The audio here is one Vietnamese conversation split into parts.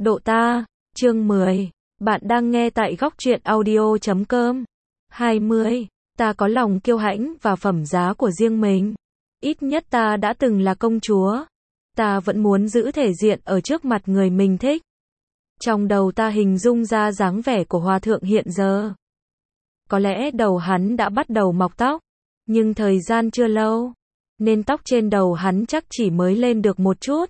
Độ ta, chương 10. Bạn đang nghe tại góc truyện audio.com. 20. Ta có lòng kiêu hãnh và phẩm giá của riêng mình. Ít nhất ta đã từng là công chúa. Ta vẫn muốn giữ thể diện ở trước mặt người mình thích. Trong đầu ta hình dung ra dáng vẻ của hòa thượng hiện giờ. Có lẽ đầu hắn đã bắt đầu mọc tóc, nhưng thời gian chưa lâu, nên tóc trên đầu hắn chắc chỉ mới lên được một chút.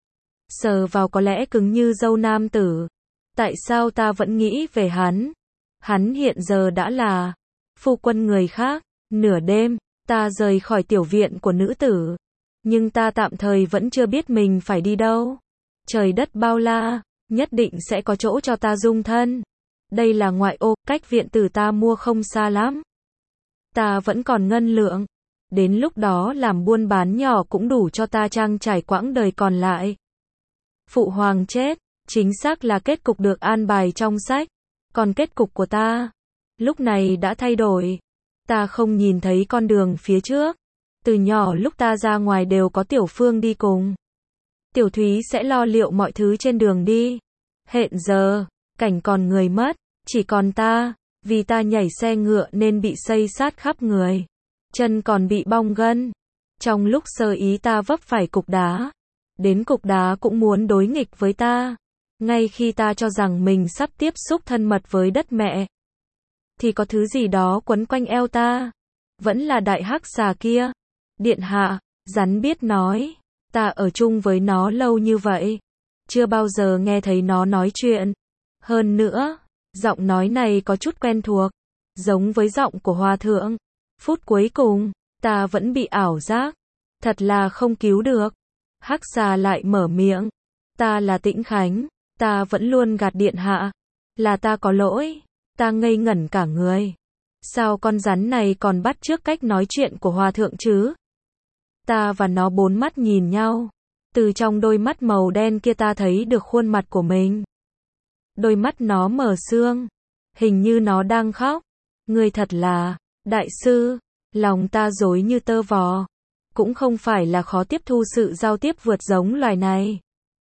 Sờ vào có lẽ cứng như râu nam tử. Tại sao ta vẫn nghĩ về hắn? Hắn hiện giờ đã là phu quân người khác. Nửa đêm, ta rời khỏi tiểu viện của nữ tử. Nhưng ta tạm thời vẫn chưa biết mình phải đi đâu. Trời đất bao la, nhất định sẽ có chỗ cho ta dung thân. Đây là ngoại ô, cách viện tử ta mua không xa lắm. Ta vẫn còn ngân lượng. Đến lúc đó làm buôn bán nhỏ cũng đủ cho ta trang trải quãng đời còn lại. Phụ hoàng chết, chính xác là kết cục được an bài trong sách. Còn kết cục của ta, lúc này đã thay đổi. Ta không nhìn thấy con đường phía trước. Từ nhỏ lúc ta ra ngoài đều có Tiểu Phương đi cùng. Tiểu Thúy sẽ lo liệu mọi thứ trên đường đi. Hiện giờ, cảnh còn người mất, chỉ còn ta. Vì ta nhảy xe ngựa nên bị xây sát khắp người. Chân còn bị bong gân. Trong lúc sơ ý ta vấp phải cục đá. Đến cục đá cũng muốn đối nghịch với ta. Ngay khi ta cho rằng mình sắp tiếp xúc thân mật với đất mẹ, thì có thứ gì đó quấn quanh eo ta. Vẫn là đại hắc xà kia. Điện hạ, rắn biết nói. Ta ở chung với nó lâu như vậy, chưa bao giờ nghe thấy nó nói chuyện. Hơn nữa, giọng nói này có chút quen thuộc, giống với giọng của hòa thượng. Phút cuối cùng, ta vẫn bị ảo giác. Thật là không cứu được. Hắc xà lại mở miệng. Ta là Tĩnh Khánh. Ta vẫn luôn gạt điện hạ. Là ta có lỗi. Ta ngây ngẩn cả người. Sao con rắn này còn bắt chước cách nói chuyện của hòa thượng chứ? Ta và nó bốn mắt nhìn nhau. Từ trong đôi mắt màu đen kia ta thấy được khuôn mặt của mình. Đôi mắt nó mở sương. Hình như nó đang khóc. Người thật là đại sư. Lòng ta rối như tơ vò. Cũng không phải là khó tiếp thu sự giao tiếp vượt giống loài này,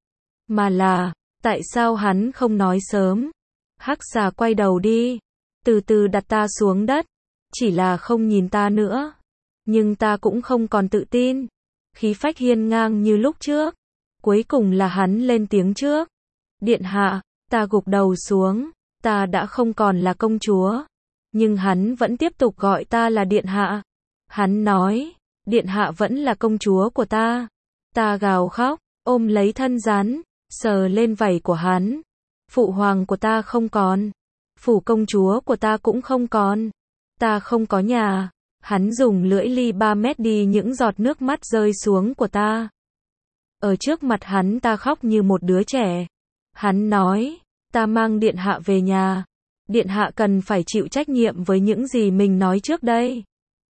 mà là, tại sao hắn không nói sớm? Hắc xà quay đầu đi, từ từ đặt ta xuống đất, chỉ là không nhìn ta nữa. Nhưng ta cũng không còn tự tin, khí phách hiên ngang như lúc trước. Cuối cùng là hắn lên tiếng trước. Điện hạ, ta gục đầu xuống, ta đã không còn là công chúa. Nhưng hắn vẫn tiếp tục gọi ta là điện hạ. Hắn nói, điện hạ vẫn là công chúa của ta. Ta gào khóc, ôm lấy thân rắn, sờ lên vảy của hắn. Phụ hoàng của ta không còn. Phủ công chúa của ta cũng không còn. Ta không có nhà. Hắn dùng lưỡi ly 3 mét đi những giọt nước mắt rơi xuống của ta. Ở trước mặt hắn ta khóc như một đứa trẻ. Hắn nói, ta mang điện hạ về nhà. Điện hạ cần phải chịu trách nhiệm với những gì mình nói trước đây.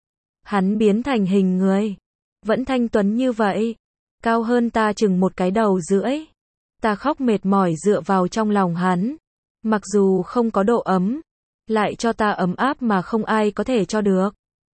Hắn biến thành hình người. Vẫn thanh tuấn như vậy. Cao hơn ta chừng một cái đầu rưỡi. Ta khóc mệt mỏi dựa vào trong lòng hắn. Mặc dù không có độ ấm, lại cho ta ấm áp mà không ai có thể cho được.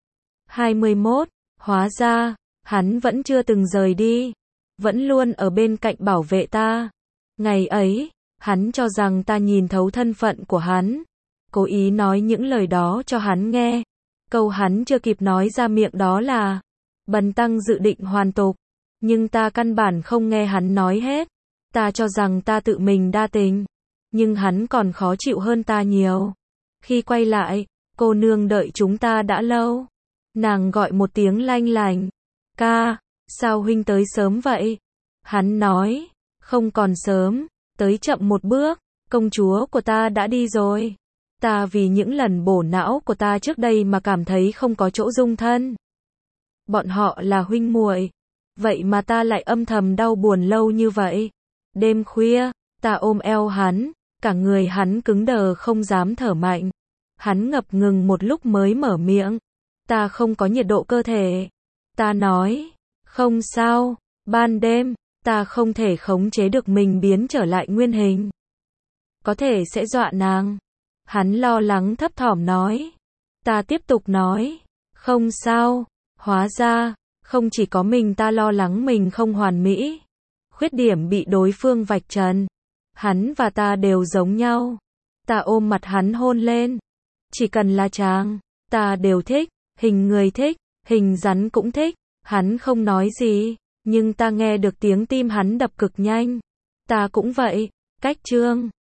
21. Hóa ra, hắn vẫn chưa từng rời đi. Vẫn luôn ở bên cạnh bảo vệ ta. Ngày ấy, hắn cho rằng ta nhìn thấu thân phận của hắn. Cố ý nói những lời đó cho hắn nghe. Câu hắn chưa kịp nói ra miệng đó là bần tăng dự định hoàn tục. Nhưng ta căn bản không nghe hắn nói hết. Ta cho rằng ta tự mình đa tình. Nhưng hắn còn khó chịu hơn ta nhiều. Khi quay lại, cô nương đợi chúng ta đã lâu. Nàng gọi một tiếng lanh lành. Ca, sao huynh tới sớm vậy? Hắn nói, không còn sớm, tới chậm một bước, công chúa của ta đã đi rồi. Ta vì những lần bổ não của ta trước đây mà cảm thấy không có chỗ dung thân. Bọn họ là huynh muội, vậy mà ta lại âm thầm đau buồn lâu như vậy. Đêm khuya, ta ôm eo hắn, cả người hắn cứng đờ không dám thở mạnh. Hắn ngập ngừng một lúc mới mở miệng. Ta không có nhiệt độ cơ thể. Ta nói, không sao, ban đêm, ta không thể khống chế được mình biến trở lại nguyên hình. Có thể sẽ dọa nàng. Hắn lo lắng thấp thỏm nói. Ta tiếp tục nói, không sao. Hóa ra, không chỉ có mình ta lo lắng mình không hoàn mỹ. Khuyết điểm bị đối phương vạch trần. Hắn và ta đều giống nhau. Ta ôm mặt hắn hôn lên. Chỉ cần là chàng, ta đều thích, hình người thích, hình rắn cũng thích. Hắn không nói gì, nhưng ta nghe được tiếng tim hắn đập cực nhanh. Ta cũng vậy. Cách chương